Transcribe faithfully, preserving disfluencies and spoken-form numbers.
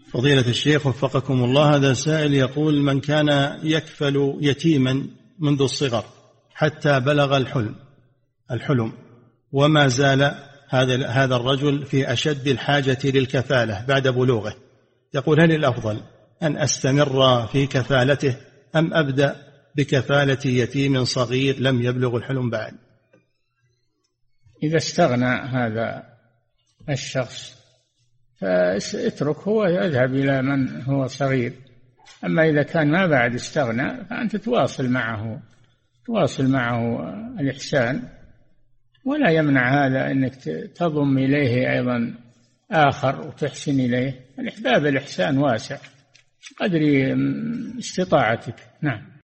فضيلة الشيخ وفقكم الله، هذا سائل يقول: من كان يكفل يتيما منذ الصغر حتى بلغ الحلم الحلم وما زال هذا هذا الرجل في أشد الحاجة للكفالة بعد بلوغه، يقول: هل الأفضل أن أستمر في كفالته أم أبدأ بكفالة يتيم صغير لم يبلغ الحلم بعد؟ إذا استغنى هذا الشخص فاترك هو يذهب إلى من هو صغير، أما إذا كان ما بعد استغنى فأنت تواصل معه تواصل معه الإحسان، ولا يمنع هذا أنك تضم إليه أيضا آخر وتحسن إليه. الإحباب الإحسان واسع قدر استطاعتك. نعم.